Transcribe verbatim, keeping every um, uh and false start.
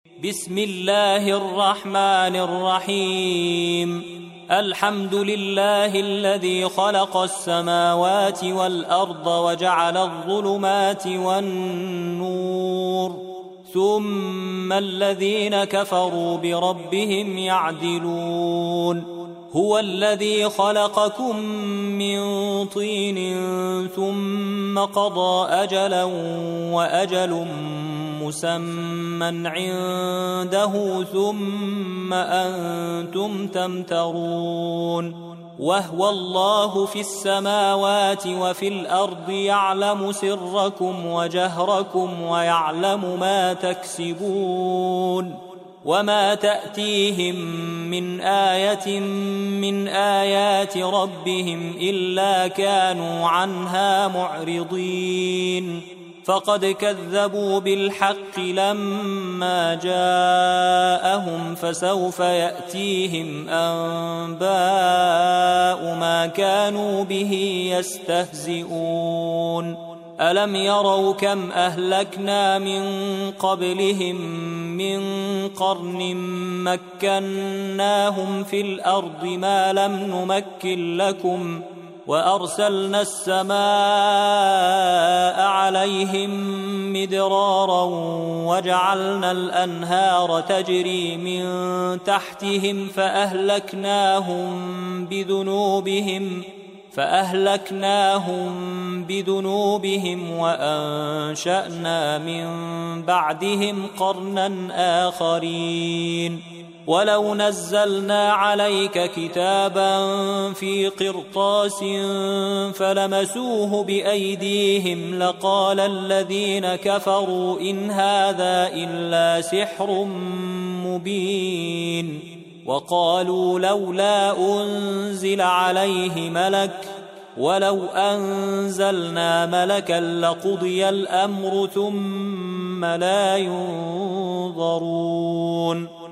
بسم الله الرحمن الرحيم. الحمد لله الذي خلق السماوات والأرض وجعل الظلمات والنور ثم الذين كفروا بربهم يعدلون. هو الذي خلقكم من طين ثم قضى أجلا وأجل مسمى عنده ثم أنتم تمترون. وهو الله في السماوات وفي الأرض يعلم سركم وجهركم ويعلم ما تكسبون. وما تأتيهم من آية من آيات ربهم إلا كانوا عنها معرضين. فقد كذبوا بالحق لما جاءهم فسوف يأتيهم أنباء ما كانوا به يستهزئون. ألم يروا كم أهلكنا من قبلهم من قرن مكناهم في الأرض ما لم نمكن لكم وأرسلنا السماء عليهم مدرارا وجعلنا الأنهار تجري من تحتهم فأهلكناهم بذنوبهم فأهلكناهم بذنوبهم وأنشأنا من بعدهم قرنا آخرين. ولو نزلنا عليك كتابا في قرطاس فلمسوه بأيديهم لقال الذين كفروا إن هذا إلا سحر مبين. وقالوا لولا أنزل عليه ملك ولو أنزلنا ملكا لقضي الأمر ثم لا ينظرون.